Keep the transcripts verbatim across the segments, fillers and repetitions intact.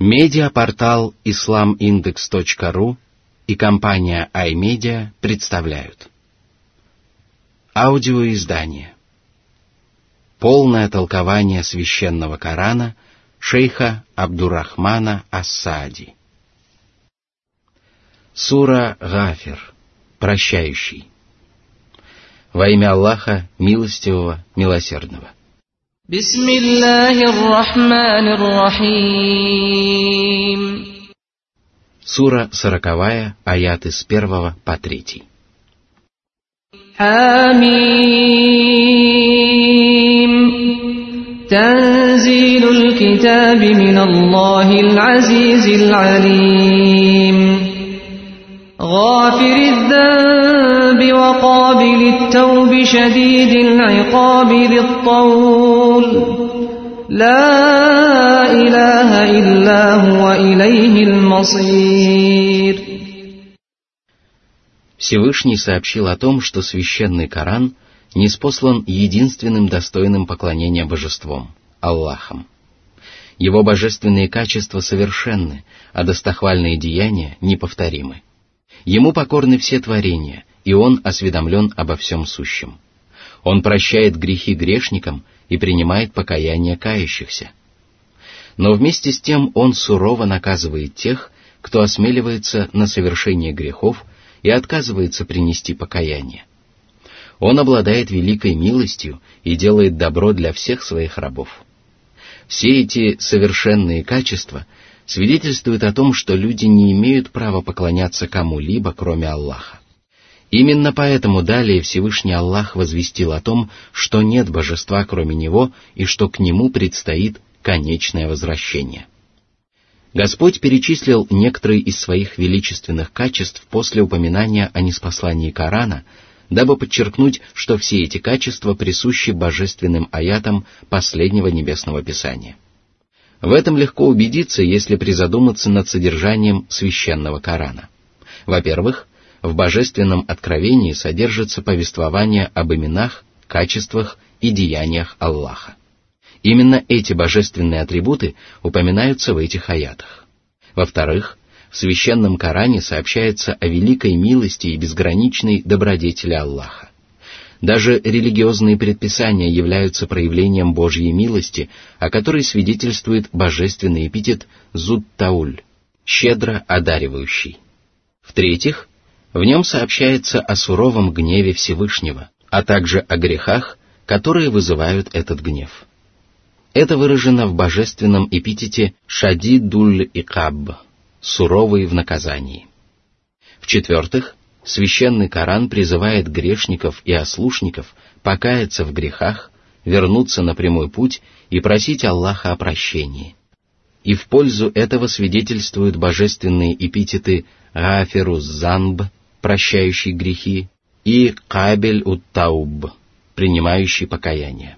Медиапортал ислам индекс точка ру и компания iMedia представляют аудиоиздание «Полное толкование священного Корана» шейха Абдуррахмана ас-Саади. Сура Гафир, прощающий. Во имя Аллаха, милостивого, милосердного. Бисмиллахир-рахманир-рахим. Сура сороковая, аяты с первого по третий. Хамим. Танзилуль китаби миналлахил азизил алим. غافر الذنب وقابل التوب شديد العقاب ذي الطول لا إله إلا هو إليه المصير. Всевышний сообщил о том, что священный Коран ниспослан единственным достойным поклонения божеством – Аллахом. Его божественные качества совершенны, а достохвальные деяния неповторимы. Ему покорны все творения, и Он осведомлен обо всем сущем. Он прощает грехи грешникам и принимает покаяние кающихся. Но вместе с тем Он сурово наказывает тех, кто осмеливается на совершение грехов и отказывается принести покаяние. Он обладает великой милостью и делает добро для всех своих рабов. Все эти совершенные качества свидетельствует о том, что люди не имеют права поклоняться кому-либо, кроме Аллаха. Именно поэтому далее Всевышний Аллах возвестил о том, что нет божества, кроме Него, и что к Нему предстоит конечное возвращение. Господь перечислил некоторые из своих величественных качеств после упоминания о ниспослании Корана, дабы подчеркнуть, что все эти качества присущи божественным аятам последнего небесного писания. В этом легко убедиться, если призадуматься над содержанием священного Корана. Во-первых, в божественном откровении содержится повествование об именах, качествах и деяниях Аллаха. Именно эти божественные атрибуты упоминаются в этих аятах. Во-вторых, в священном Коране сообщается о великой милости и безграничной добродетели Аллаха. Даже религиозные предписания являются проявлением Божьей милости, о которой свидетельствует божественный эпитет «Зут-Тауль» — «щедро одаривающий». В-третьих, в нем сообщается о суровом гневе Всевышнего, а также о грехах, которые вызывают этот гнев. Это выражено в божественном эпитете «Шадидуль-Икаб» — «суровый в наказании». В-четвертых, Священный Коран призывает грешников и ослушников покаяться в грехах, вернуться на прямой путь и просить Аллаха о прощении. И в пользу этого свидетельствуют божественные эпитеты «Гафиру Занб» — прощающий грехи, и «Кабель ут-Тауб» — принимающий покаяние.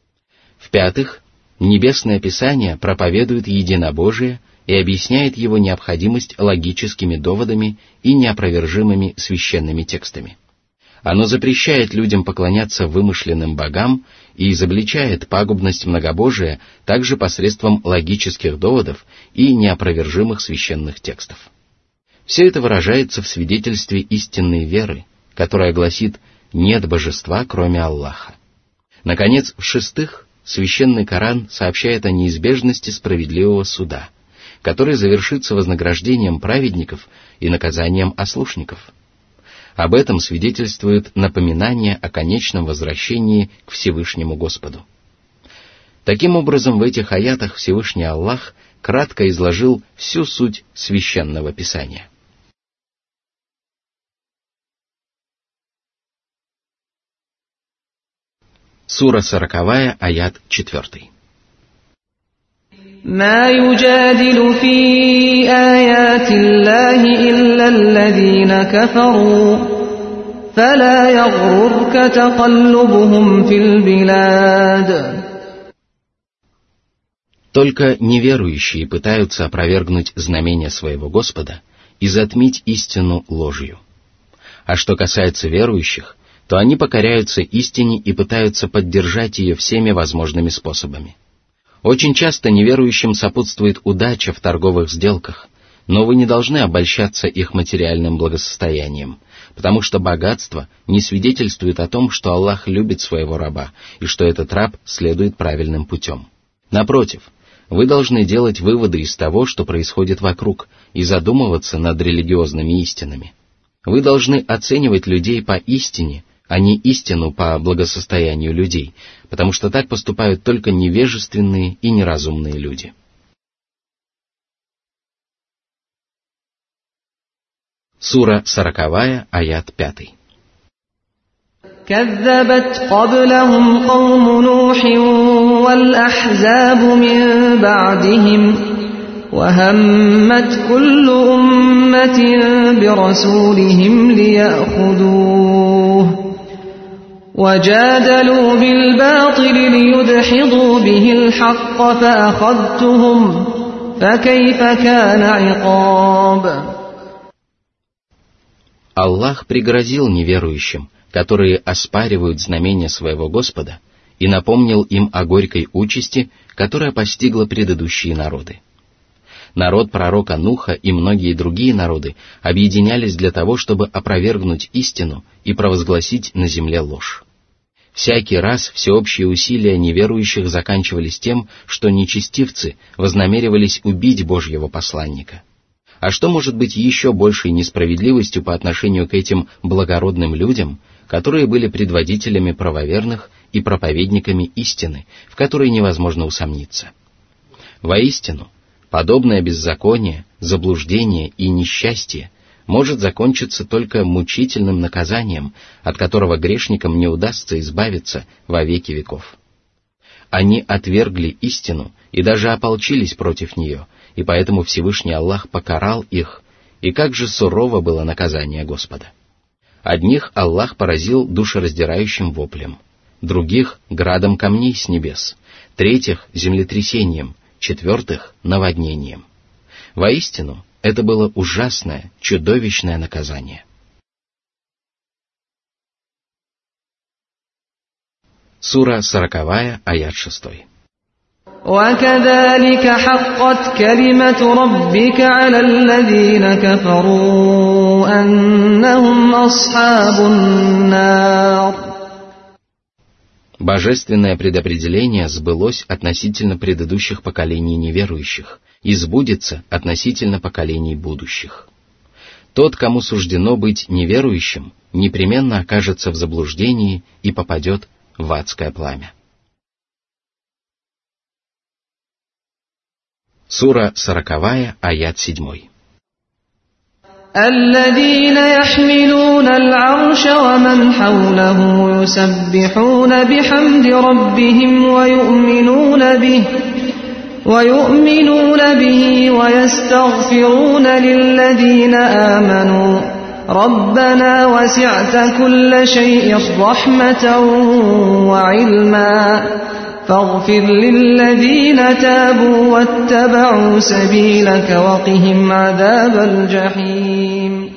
В-пятых, Небесное Писание проповедует единобожие и объясняет его необходимость логическими доводами и неопровержимыми священными текстами. Оно запрещает людям поклоняться вымышленным богам и изобличает пагубность многобожия также посредством логических доводов и неопровержимых священных текстов. Все это выражается в свидетельстве истинной веры, которая гласит «нет божества, кроме Аллаха». Наконец, в-шестых, Священный Коран сообщает о неизбежности справедливого суда, который завершится вознаграждением праведников и наказанием ослушников. Об этом свидетельствует напоминание о конечном возвращении к Всевышнему Господу. Таким образом, в этих аятах Всевышний Аллах кратко изложил всю суть Священного Писания. Сура сороковая, аят четвертый. ما يجادل في آيات الله إلا الذين كفروا فلا يغررك تقلبهم في البلاد. Только неверующие пытаются опровергнуть знамения своего Господа и затмить истину ложью. А что касается верующих, то они покоряются истине и пытаются поддержать ее всеми возможными способами. Очень часто неверующим сопутствует удача в торговых сделках, но вы не должны обольщаться их материальным благосостоянием, потому что богатство не свидетельствует о том, что Аллах любит своего раба и что этот раб следует правильным путем. Напротив, вы должны делать выводы из того, что происходит вокруг, и задумываться над религиозными истинами. Вы должны оценивать людей по истине, а не истину по благосостоянию людей, потому что так поступают только невежественные и неразумные люди. Сура сороковая, аят пятый. كذبت قبلهم قوم نوح والأحزاب من بعدهم وهمت كل أمة برسولهم ليأخذوه وجادلوا بالباطل ليدحضوا به الحق فأخذتهم فكيف كان عقاب. Аллах пригрозил неверующим, которые оспаривают знамения своего Господа, и напомнил им о горькой участи, которая постигла предыдущие народы. Народ пророка Нуха и многие другие народы объединялись для того, чтобы опровергнуть истину и провозгласить на земле ложь. Всякий раз всеобщие усилия неверующих заканчивались тем, что нечестивцы вознамеривались убить Божьего посланника. А что может быть еще большей несправедливостью по отношению к этим благородным людям, которые были предводителями правоверных и проповедниками истины, в которой невозможно усомниться? Воистину, подобное беззаконие, заблуждение и несчастье может закончиться только мучительным наказанием, от которого грешникам не удастся избавиться во веки веков. Они отвергли истину и даже ополчились против нее, и поэтому Всевышний Аллах покарал их, и как же сурово было наказание Господа. Одних Аллах поразил душераздирающим воплем, других — градом камней с небес, третьих — землетрясением, четвертых — наводнением. Воистину, это было ужасное, чудовищное наказание. Сура сороковая, аят шестой. وكذلك حقت كلمة ربك على الذين كفروا أنهم أصحاب النار. Божественное предопределение сбылось относительно предыдущих поколений неверующих и сбудется относительно поколений будущих. Тот, кому суждено быть неверующим, непременно окажется в заблуждении и попадет в адское пламя. Сура сороковая, аят седьмой. الذين يحملون العرش ومن حوله يسبحون بحمد ربهم ويؤمنون به ويؤمنون به ويستغفرون للذين آمنوا ربنا وسعت كل شيء رحمة وعلما فاغفر للذين تابوا واتبعوا سبيلك وقهم عذاب الجحيم.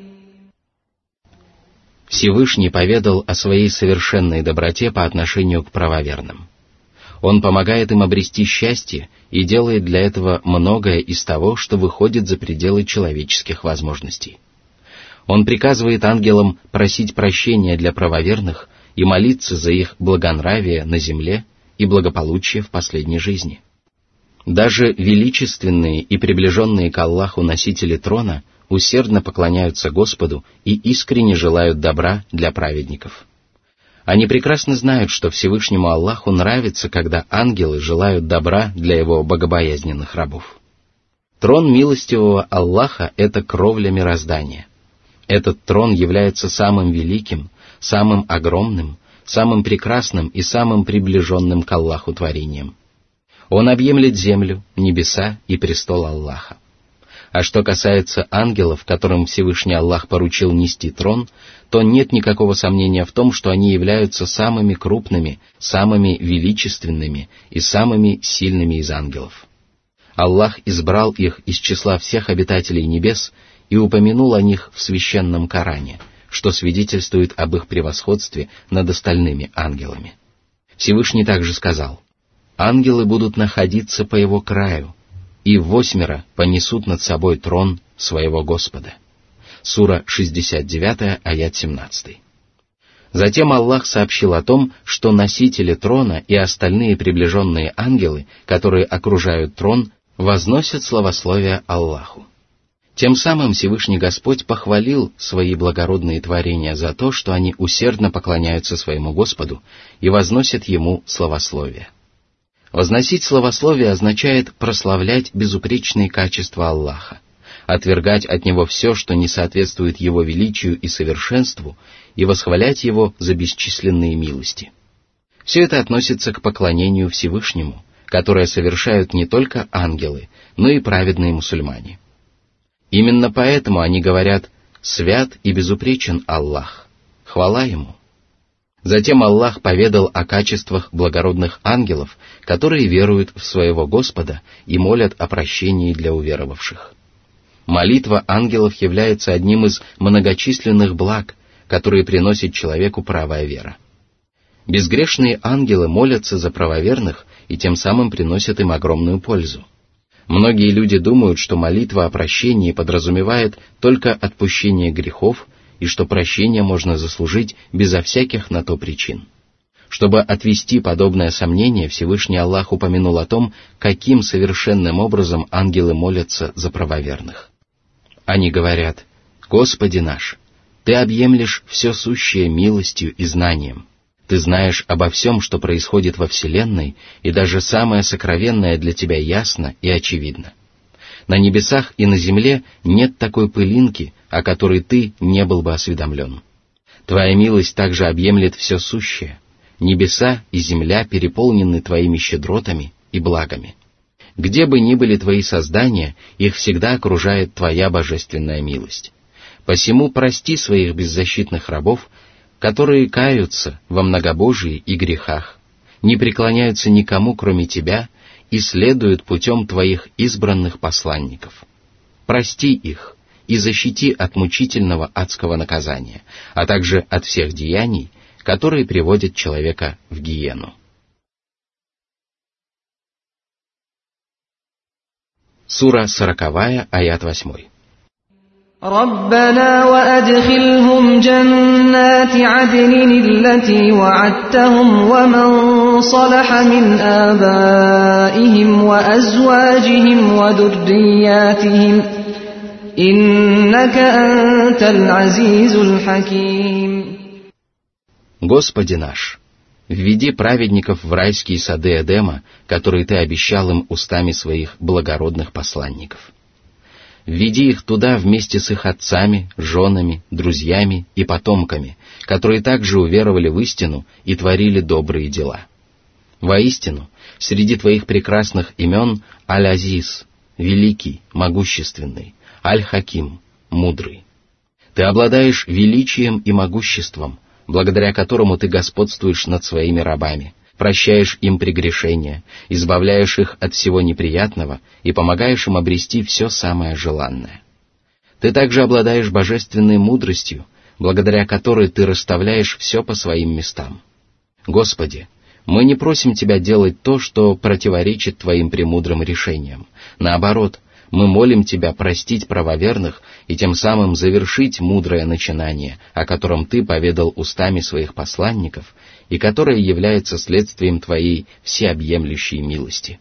Всевышний поведал о своей совершенной доброте по отношению к правоверным. Он помогает им обрести счастье и делает для этого многое из того, что выходит за пределы человеческих возможностей. Он приказывает ангелам просить прощения для правоверных и молиться за их благонравие на земле и благополучие в последней жизни. Даже величественные и приближенные к Аллаху носители трона усердно поклоняются Господу и искренне желают добра для праведников. Они прекрасно знают, что Всевышнему Аллаху нравится, когда ангелы желают добра для его богобоязненных рабов. Трон милостивого Аллаха — это кровля мироздания. Этот трон является самым великим, самым огромным, самым прекрасным и самым приближенным к Аллаху творением. Он объемлет землю, небеса и престол Аллаха. А что касается ангелов, которым Всевышний Аллах поручил нести трон, то нет никакого сомнения в том, что они являются самыми крупными, самыми величественными и самыми сильными из ангелов. Аллах избрал их из числа всех обитателей небес и упомянул о них в священном Коране, что свидетельствует об их превосходстве над остальными ангелами. Всевышний также сказал: ангелы будут находиться по его краю, и восьмеро понесут над собой трон своего Господа. Сура шестьдесят девять, аят семнадцать. Затем Аллах сообщил о том, что носители трона и остальные приближенные ангелы, которые окружают трон, возносят славословие Аллаху. Тем самым Всевышний Господь похвалил свои благородные творения за то, что они усердно поклоняются своему Господу и возносят Ему славословие. Возносить славословие означает прославлять безупречные качества Аллаха, отвергать от Него все, что не соответствует Его величию и совершенству, и восхвалять Его за бесчисленные милости. Все это относится к поклонению Всевышнему, которое совершают не только ангелы, но и праведные мусульмане. Именно поэтому они говорят «Свят и безупречен Аллах, хвала Ему». Затем Аллах поведал о качествах благородных ангелов, которые веруют в своего Господа и молят о прощении для уверовавших. Молитва ангелов является одним из многочисленных благ, которые приносит человеку правая вера. Безгрешные ангелы молятся за правоверных и тем самым приносят им огромную пользу. Многие люди думают, что молитва о прощении подразумевает только отпущение грехов и что прощение можно заслужить безо всяких на то причин. Чтобы отвести подобное сомнение, Всевышний Аллах упомянул о том, каким совершенным образом ангелы молятся за правоверных. Они говорят: «Господи наш, Ты объемлешь все сущее милостью и знанием. Ты знаешь обо всем, что происходит во Вселенной, и даже самое сокровенное для Тебя ясно и очевидно. На небесах и на земле нет такой пылинки, о которой Ты не был бы осведомлен. Твоя милость также объемлет все сущее. Небеса и земля переполнены Твоими щедротами и благами. Где бы ни были Твои создания, их всегда окружает Твоя божественная милость. Посему прости своих беззащитных рабов, которые каются во многобожии и грехах, не преклоняются никому, кроме Тебя, и следуют путем Твоих избранных посланников. Прости их и защити от мучительного адского наказания, а также от всех деяний, которые приводят человека в гиену». Сура сороковая, аят восьмой. ربنا وأدخلهم جنات عدن التي وعدتهم ومن صلح من آبائهم وأزواجهم وذرياتهم إنك أنت العزيز الحكيم. Господи наш, введи праведников в райские сады Эдема, которые Ты обещал им устами своих благородных посланников. Введи их туда вместе с их отцами, женами, друзьями и потомками, которые также уверовали в истину и творили добрые дела. Воистину, среди Твоих прекрасных имен Аль-Азиз, Великий, Могущественный, Аль-Хаким, Мудрый. Ты обладаешь величием и могуществом, благодаря которому Ты господствуешь над своими рабами, прощаешь им прегрешения, избавляешь их от всего неприятного и помогаешь им обрести все самое желанное. Ты также обладаешь божественной мудростью, благодаря которой Ты расставляешь все по своим местам. Господи, мы не просим Тебя делать то, что противоречит Твоим премудрым решениям. Наоборот, мы молим Тебя простить правоверных и тем самым завершить мудрое начинание, о котором Ты поведал устами своих посланников, и которое является следствием Твоей всеобъемлющей милости.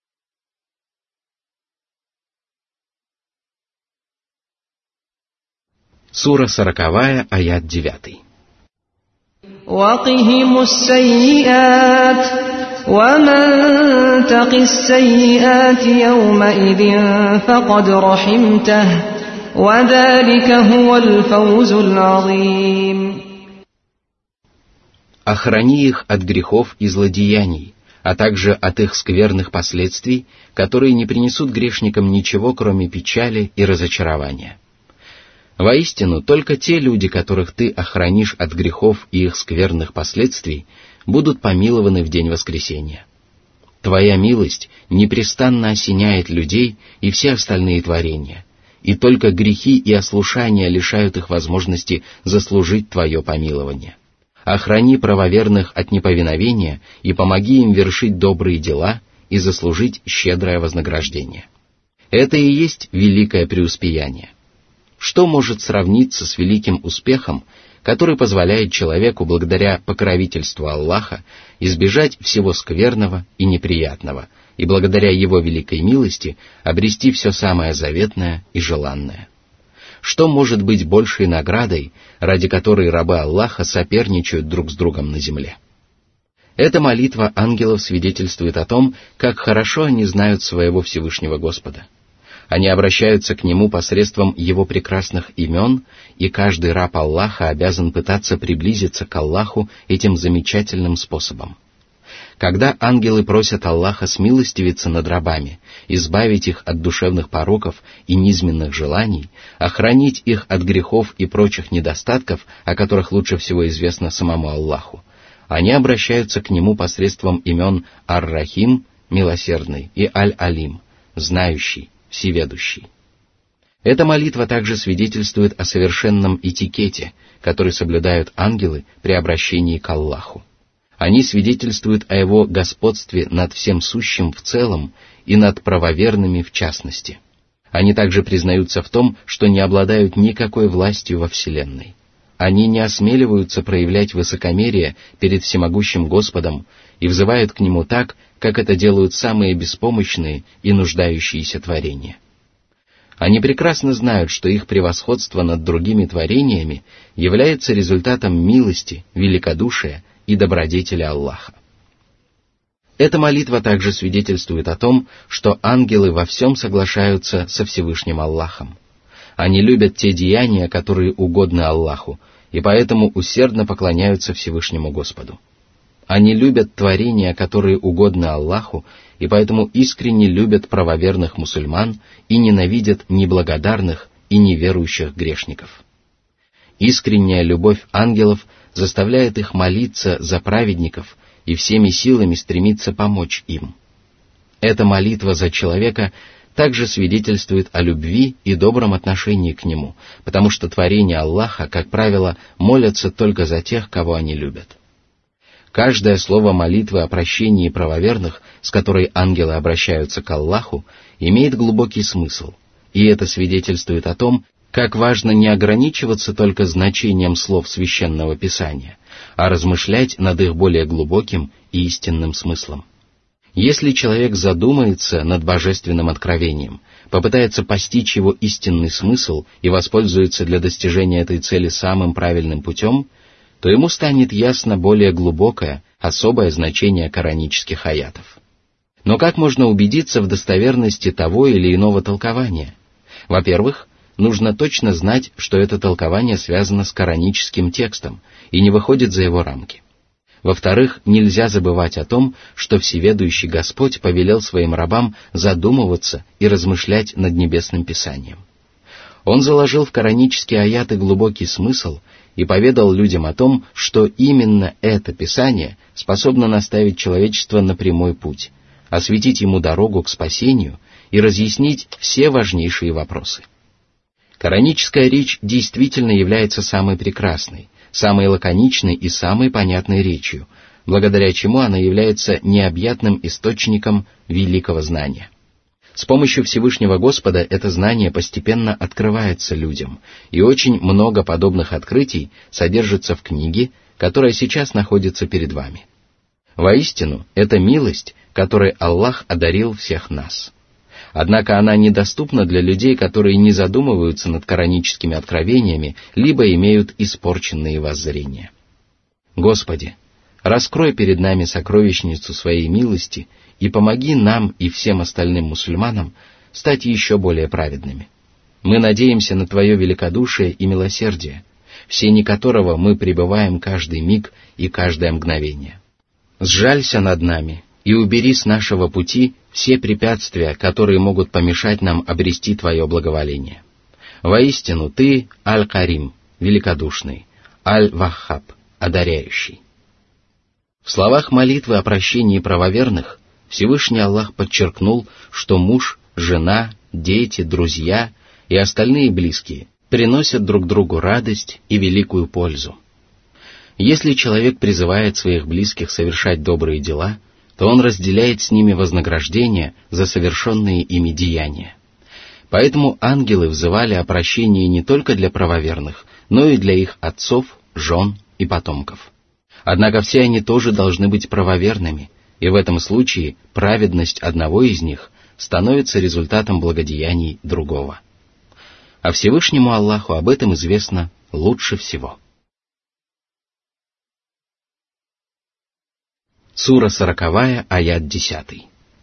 Сура сороковая, аят девятый. وَقِهِمُ السَّيِّئَاتِ وَمَنْ تَقِ السَّيِّئَاتِ يَوْمَئِذٍ فَقَدْ رَحِمْتَهُ وَذَلِكَ هُوَ الْفَوْزُ الْعَظِيمُ. Охрани их от грехов и злодеяний, а также от их скверных последствий, которые не принесут грешникам ничего, кроме печали и разочарования. Воистину, только те люди, которых Ты охранишь от грехов и их скверных последствий, будут помилованы в день воскресения. Твоя милость непрестанно осеняет людей и все остальные творения, и только грехи и ослушания лишают их возможности заслужить Твое помилование. охрани правоверных от неповиновения и помоги им вершить добрые дела и заслужить щедрое вознаграждение. Это и есть великое преуспеяние. Что может сравниться с великим успехом, который позволяет человеку благодаря покровительству Аллаха избежать всего скверного и неприятного, и благодаря его великой милости обрести все самое заветное и желанное? Что может быть большей наградой, ради которой рабы Аллаха соперничают друг с другом на земле? Эта молитва ангелов свидетельствует о том, как хорошо они знают своего Всевышнего Господа. Они обращаются к Нему посредством Его прекрасных имен, и каждый раб Аллаха обязан пытаться приблизиться к Аллаху этим замечательным способом. Когда ангелы просят Аллаха смилостивиться над рабами, избавить их от душевных пороков и низменных желаний, охранить их от грехов и прочих недостатков, о которых лучше всего известно самому Аллаху, они обращаются к Нему посредством имен Ар-Рахим, милосердный, и Аль-Алим, знающий, всеведущий. Эта молитва также свидетельствует о совершенном этикете, который соблюдают ангелы при обращении к Аллаху. Они свидетельствуют о Его господстве над всем сущим в целом и над правоверными в частности. Они также признаются в том, что не обладают никакой властью во Вселенной. Они не осмеливаются проявлять высокомерие перед всемогущим Господом и взывают к Нему так, как это делают самые беспомощные и нуждающиеся творения. Они прекрасно знают, что их превосходство над другими творениями является результатом милости, великодушия и добродетели Аллаха. Эта молитва также свидетельствует о том, что ангелы во всем соглашаются со Всевышним Аллахом. Они любят те деяния, которые угодны Аллаху, и поэтому усердно поклоняются Всевышнему Господу. Они любят творения, которые угодны Аллаху, и поэтому искренне любят правоверных мусульман и ненавидят неблагодарных и неверующих грешников. Искренняя любовь ангелов заставляет их молиться за праведников и всеми силами стремиться помочь им. Эта молитва за человека также свидетельствует о любви и добром отношении к нему, потому что творения Аллаха, как правило, молятся только за тех, кого они любят. Каждое слово молитвы о прощении правоверных, с которой ангелы обращаются к Аллаху, имеет глубокий смысл, и это свидетельствует о том, как важно не ограничиваться только значением слов Священного Писания, а размышлять над их более глубоким и истинным смыслом. Если человек задумается над божественным откровением, попытается постичь его истинный смысл и воспользуется для достижения этой цели самым правильным путем, то ему станет ясно более глубокое, особое значение коранических аятов. Но как можно убедиться в достоверности того или иного толкования? Во-первых, нужно точно знать, что это толкование связано с кораническим текстом и не выходит за его рамки. Во-вторых, нельзя забывать о том, что Всеведущий Господь повелел своим рабам задумываться и размышлять над Небесным Писанием. Он заложил в коранические аяты глубокий смысл и поведал людям о том, что именно это Писание способно наставить человечество на прямой путь, осветить ему дорогу к спасению и разъяснить все важнейшие вопросы. Кораническая речь действительно является самой прекрасной, самой лаконичной и самой понятной речью, благодаря чему она является необъятным источником великого знания. С помощью Всевышнего Господа это знание постепенно открывается людям, и очень много подобных открытий содержится в книге, которая сейчас находится перед вами. Воистину, это милость, которой Аллах одарил всех нас. Однако она недоступна для людей, которые не задумываются над кораническими откровениями, либо имеют испорченные воззрения. Господи, раскрой перед нами сокровищницу своей милости и помоги нам и всем остальным мусульманам стать еще более праведными. Мы надеемся на Твое великодушие и милосердие, в сени которого мы пребываем каждый миг и каждое мгновение. Сжалься над нами и убери с нашего пути все препятствия, которые могут помешать нам обрести Твое благоволение. Воистину Ты Аль-Карим, великодушный, Аль-Ваххаб, одаряющий. В словах молитвы о прощении правоверных Всевышний Аллах подчеркнул, что муж, жена, дети, друзья и остальные близкие приносят друг другу радость и великую пользу. Если человек призывает своих близких совершать добрые дела, то он разделяет с ними вознаграждение за совершенные ими деяния. Поэтому ангелы взывали о прощении не только для правоверных, но и для их отцов, жен и потомков. Однако все они тоже должны быть правоверными, и в этом случае праведность одного из них становится результатом благодеяний другого. А Всевышнему Аллаху об этом известно лучше всего. Сура сороковая, аят десятый.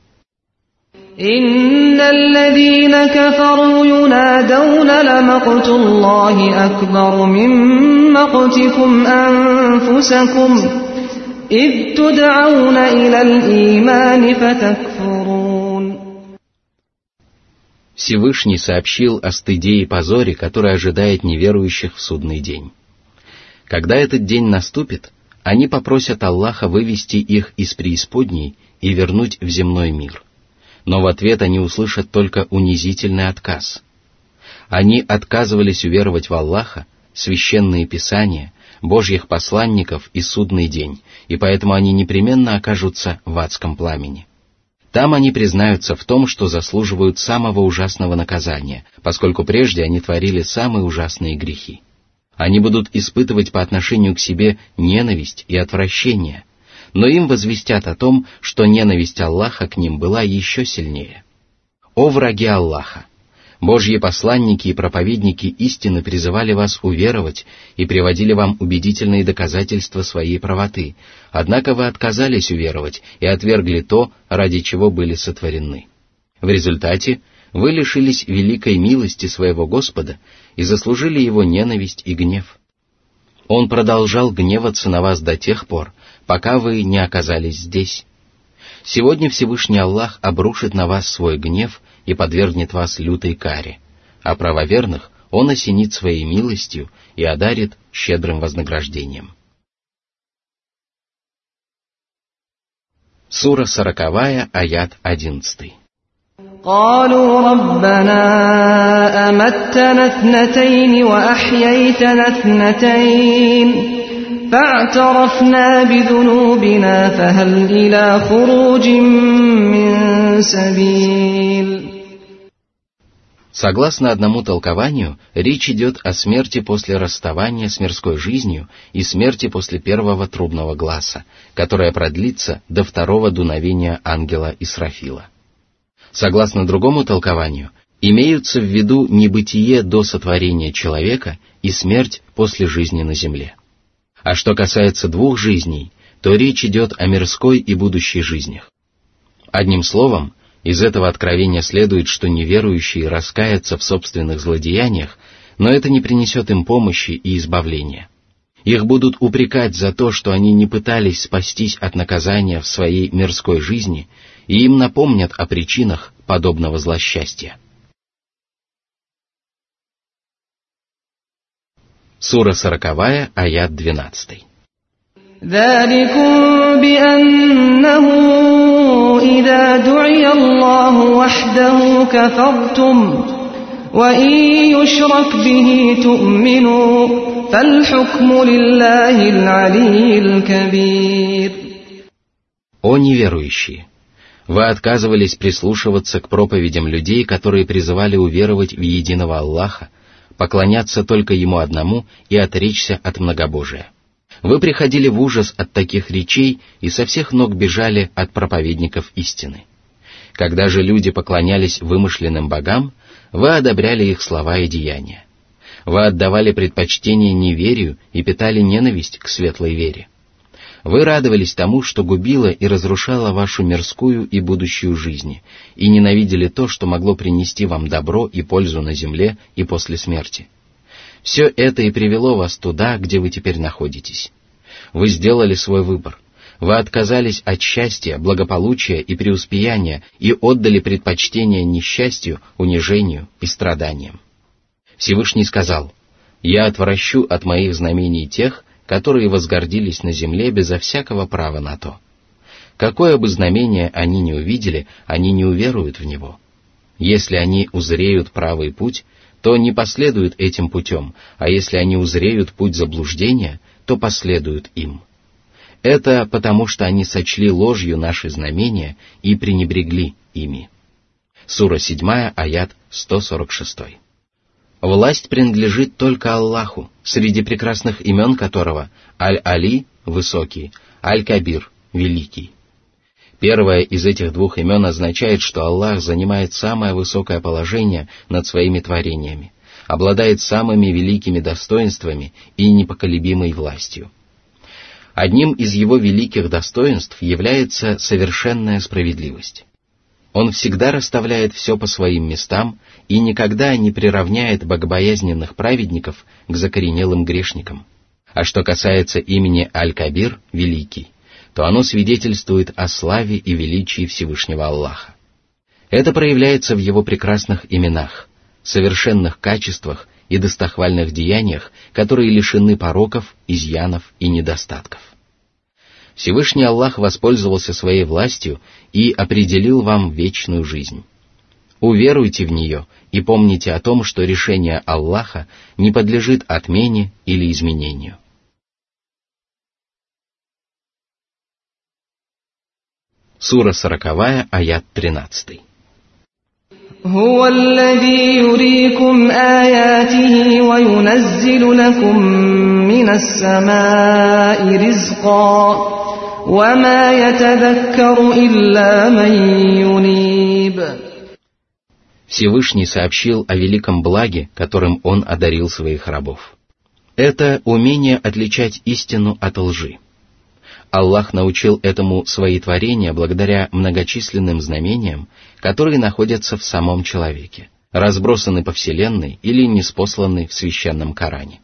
إن الذين كفروا ينادون لمقت الله أكبر من مقتكم أنفسكم إذ تدعون إلى الإيمان فتكفرون. Всевышний сообщил о стыде и позоре, который ожидает неверующих в судный день. Когда этот день наступит, они попросят Аллаха вывести их из преисподней и вернуть в земной мир. Но в ответ они услышат только унизительный отказ. Они отказывались уверовать в Аллаха, священные писания, Божьих посланников и судный день, и поэтому они непременно окажутся в адском пламени. Там они признаются в том, что заслуживают самого ужасного наказания, поскольку прежде они творили самые ужасные грехи. Они будут испытывать по отношению к себе ненависть и отвращение, но им возвестят о том, что ненависть Аллаха к ним была еще сильнее. О враги Аллаха! Божьи посланники и проповедники истины призывали вас уверовать и приводили вам убедительные доказательства своей правоты, однако вы отказались уверовать и отвергли то, ради чего были сотворены. В результате вы лишились великой милости своего Господа и заслужили его ненависть и гнев. Он продолжал гневаться на вас до тех пор, пока вы не оказались здесь. Сегодня Всевышний Аллах обрушит на вас свой гнев и подвергнет вас лютой каре, а правоверных Он осенит своей милостью и одарит щедрым вознаграждением. Сура сороковая, аят одиннадцатый. قالوا ربنا أمتنا اثنتين وأحييتنا اثنتين فاعترفنا بذنوبنا فهل إلى خروج من سبيل. Согласно одному толкованию, речь идет о смерти после расставания с мирской жизнью и смерти после первого трубного гласа, которая продлится до второго дуновения ангела Исрафила. Согласно другому толкованию, имеются в виду небытие до сотворения человека и смерть после жизни на земле. А что касается двух жизней, то речь идет о мирской и будущей жизнях. Одним словом, из этого откровения следует, что неверующие раскаятся в собственных злодеяниях, но это не принесет им помощи и избавления. Их будут упрекать за то, что они не пытались спастись от наказания в своей мирской жизни, и им напомнят о причинах подобного злосчастья. Сура сороковая, аят двенадцатый. ذلكم بأنه إذا دعي الله وحده كفرتم وإن يشرك به تؤمنوا فالحكم لله العلي الكبير. О неверующие! Вы отказывались прислушиваться к проповедям людей, которые призывали уверовать в единого Аллаха, поклоняться только Ему одному и отречься от многобожия. Вы приходили в ужас от таких речей и со всех ног бежали от проповедников истины. Когда же люди поклонялись вымышленным богам, вы одобряли их слова и деяния. Вы отдавали предпочтение неверию и питали ненависть к светлой вере. Вы радовались тому, что губило и разрушало вашу мирскую и будущую жизни, и ненавидели то, что могло принести вам добро и пользу на земле и после смерти. Все это и привело вас туда, где вы теперь находитесь. Вы сделали свой выбор. Вы отказались от счастья, благополучия и преуспеяния и отдали предпочтение несчастью, унижению и страданиям. Всевышний сказал: «Я отвращу от моих знамений тех, которые возгордились на земле безо всякого права на то. Какое бы знамение они ни увидели, они не уверуют в него. Если они узреют правый путь, то не последуют этим путем, а если они узреют путь заблуждения, то последуют им. Это потому, что они сочли ложью наши знамения и пренебрегли ими. Сура седьмая, аят сто сорок шесть. Власть принадлежит только Аллаху, среди прекрасных имен которого Аль-Али – высокий, Аль-Кабир – великий. Первое из этих двух имен означает, что Аллах занимает самое высокое положение над своими творениями, обладает самыми великими достоинствами и непоколебимой властью. Одним из его великих достоинств является совершенная справедливость. Он всегда расставляет все по своим местам и никогда не приравняет богобоязненных праведников к закоренелым грешникам. А что касается имени Аль-Кабир, великий, то оно свидетельствует о славе и величии Всевышнего Аллаха. Это проявляется в его прекрасных именах, совершенных качествах и достохвальных деяниях, которые лишены пороков, изъянов и недостатков. Всевышний Аллах воспользовался своей властью и определил вам вечную жизнь. Уверуйте в нее и помните о том, что решение Аллаха не подлежит отмене или изменению. Сура сороковая, аят тринадцатый. هو الذي يريكم آياته وينزل لكم من السماء رزقا وما يتذكر إلا من ينيب. Всевышний сообщил о великом благе, которым Он одарил своих рабов. Это умение отличать истину от лжи. Аллах научил этому свои творения благодаря многочисленным знамениям, которые находятся в самом человеке, разбросаны по вселенной или ниспосланы в священном Коране.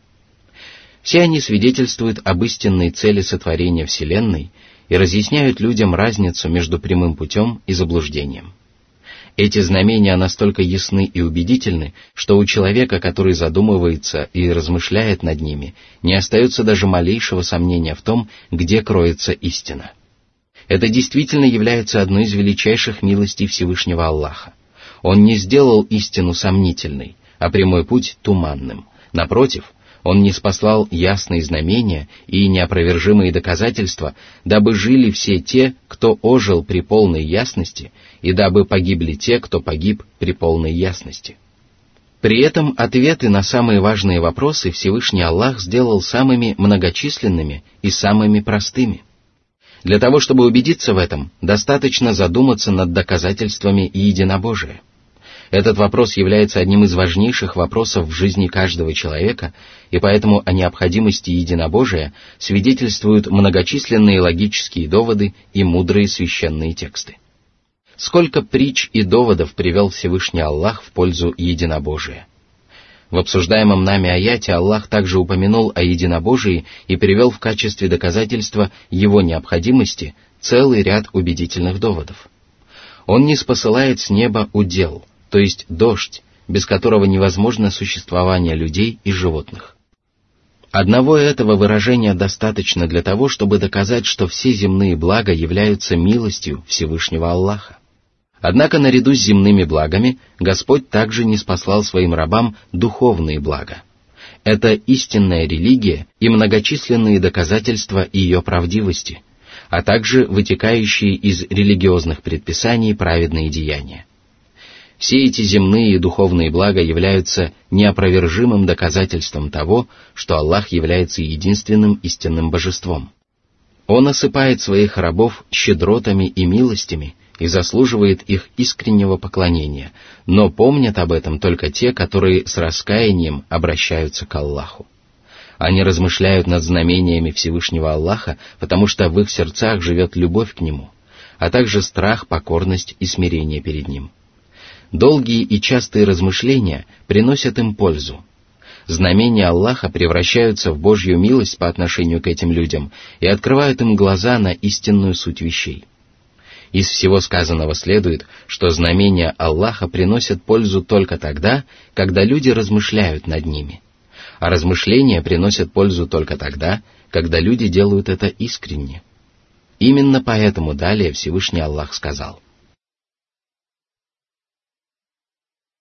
Все они свидетельствуют об истинной цели сотворения вселенной и разъясняют людям разницу между прямым путем и заблуждением. Эти знамения настолько ясны и убедительны, что у человека, который задумывается и размышляет над ними, не остается даже малейшего сомнения в том, где кроется истина. Это действительно является одной из величайших милостей Всевышнего Аллаха. Он не сделал истину сомнительной, а прямой путь туманным. Напротив, Он ниспослал ясные знамения и неопровержимые доказательства, дабы жили все те, кто ожил при полной ясности, и дабы погибли те, кто погиб при полной ясности. При этом ответы на самые важные вопросы Всевышний Аллах сделал самыми многочисленными и самыми простыми. Для того, чтобы убедиться в этом, достаточно задуматься над доказательствами единобожия. Этот вопрос является одним из важнейших вопросов в жизни каждого человека, и поэтому о необходимости единобожия свидетельствуют многочисленные логические доводы и мудрые священные тексты. Сколько притч и доводов привел Всевышний Аллах в пользу единобожия. В обсуждаемом нами аяте Аллах также упомянул о единобожии и привел в качестве доказательства его необходимости целый ряд убедительных доводов. Он ниспосылает с неба удел, то есть дождь, без которого невозможно существование людей и животных. Одного этого выражения достаточно для того, чтобы доказать, что все земные блага являются милостью Всевышнего Аллаха. Однако наряду с земными благами Господь также ниспослал своим рабам духовные блага. Это истинная религия и многочисленные доказательства ее правдивости, а также вытекающие из религиозных предписаний праведные деяния. Все эти земные и духовные блага являются неопровержимым доказательством того, что Аллах является единственным истинным божеством. Он осыпает своих рабов щедротами и милостями и заслуживает их искреннего поклонения, но помнят об этом только те, которые с раскаянием обращаются к Аллаху. Они размышляют над знамениями Всевышнего Аллаха, потому что в их сердцах живет любовь к Нему, а также страх, покорность и смирение перед Ним. Долгие и частые размышления приносят им пользу. Знамения Аллаха превращаются в Божью милость по отношению к этим людям и открывают им глаза на истинную суть вещей. Из всего сказанного следует, что знамения Аллаха приносят пользу только тогда, когда люди размышляют над ними, а размышления приносят пользу только тогда, когда люди делают это искренне. Именно поэтому далее Всевышний Аллах сказал: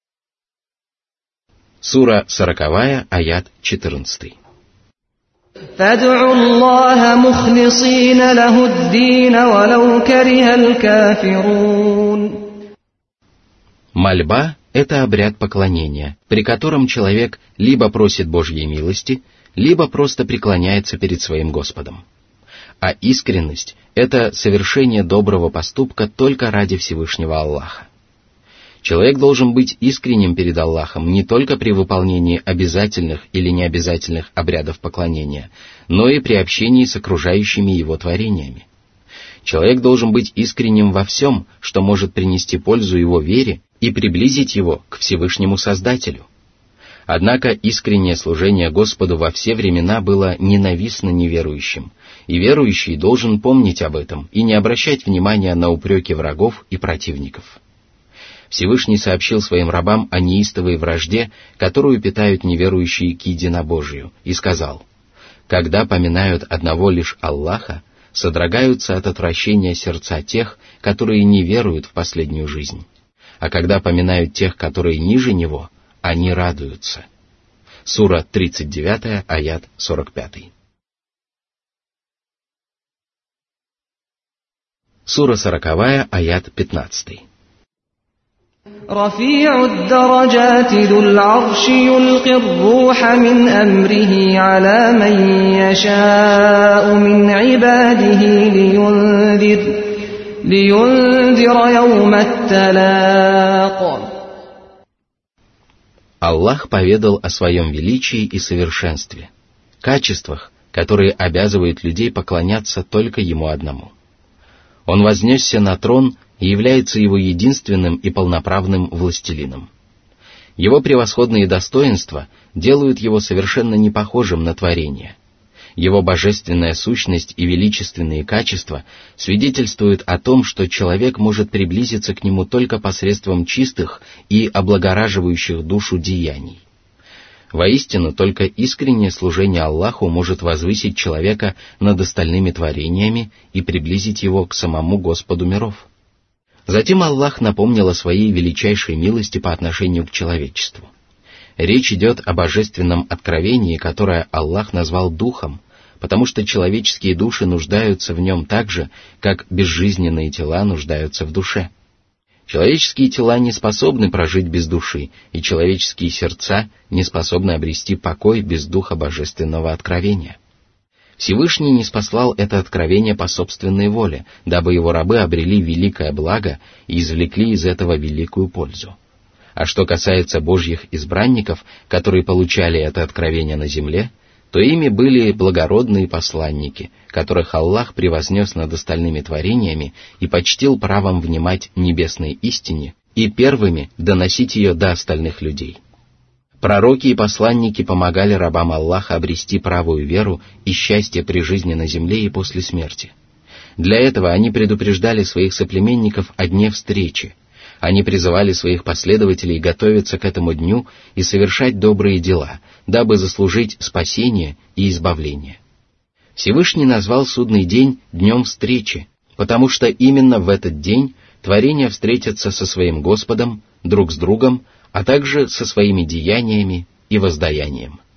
Сура сороковая, аят четырнадцатый. فادعوا الله مخلصين له الدين ولو كره الكافرون. Мольба — это обряд поклонения, при котором человек либо просит Божьей милости, либо просто преклоняется перед своим Господом. А искренность — это совершение доброго поступка только ради Всевышнего Аллаха. Человек должен быть искренним перед Аллахом не только при выполнении обязательных или необязательных обрядов поклонения, но и при общении с окружающими его творениями. Человек должен быть искренним во всем, что может принести пользу его вере и приблизить его к Всевышнему Создателю. Однако искреннее служение Господу во все времена было ненавистно неверующим, и верующий должен помнить об этом и не обращать внимания на упреки врагов и противников. Всевышний сообщил своим рабам о неистовой вражде, которую питают неверующие к единобожию, и сказал: «Когда поминают одного лишь Аллаха, содрогаются от отвращения сердца тех, которые не веруют в последнюю жизнь. А когда поминают тех, которые ниже него, они радуются». Сура тридцать девять, аят сорок пять. Сура сороковая, аят пятнадцатый. رفيع الدرجات ذو العرش يلقي الروح من أمره على من يشاء من عباده لينذر, لينذر يوم التلاق. Аллах поведал о своем величии и совершенстве, качествах, которые обязывают людей поклоняться только Ему одному. Он вознесся на трон и является его единственным и полноправным властелином. Его превосходные достоинства делают его совершенно не похожим на творение. Его божественная сущность и величественные качества свидетельствуют о том, что человек может приблизиться к нему только посредством чистых и облагораживающих душу деяний. Воистину, только искреннее служение Аллаху может возвысить человека над остальными творениями и приблизить его к самому Господу миров. Затем Аллах напомнил о своей величайшей милости по отношению к человечеству. Речь идет о божественном откровении, которое Аллах назвал Духом, потому что человеческие души нуждаются в нем так же, как безжизненные тела нуждаются в душе. Человеческие тела не способны прожить без души, и человеческие сердца не способны обрести покой без духа божественного откровения. Всевышний ниспослал это откровение по собственной воле, дабы его рабы обрели великое благо и извлекли из этого великую пользу. А что касается Божьих избранников, которые получали это откровение на земле, то ими были благородные посланники, которых Аллах превознес над остальными творениями и почтил правом внимать небесной истине и первыми доносить ее до остальных людей. Пророки и посланники помогали рабам Аллаха обрести правую веру и счастье при жизни на земле и после смерти. Для этого они предупреждали своих соплеменников о дне встречи. Они призывали своих последователей готовиться к этому дню и совершать добрые дела, дабы заслужить спасение и избавление. Всевышний назвал судный день днем встречи, потому что именно в этот день творения встретятся со своим Господом, друг с другом, а также со своими деяниями и воздаянием.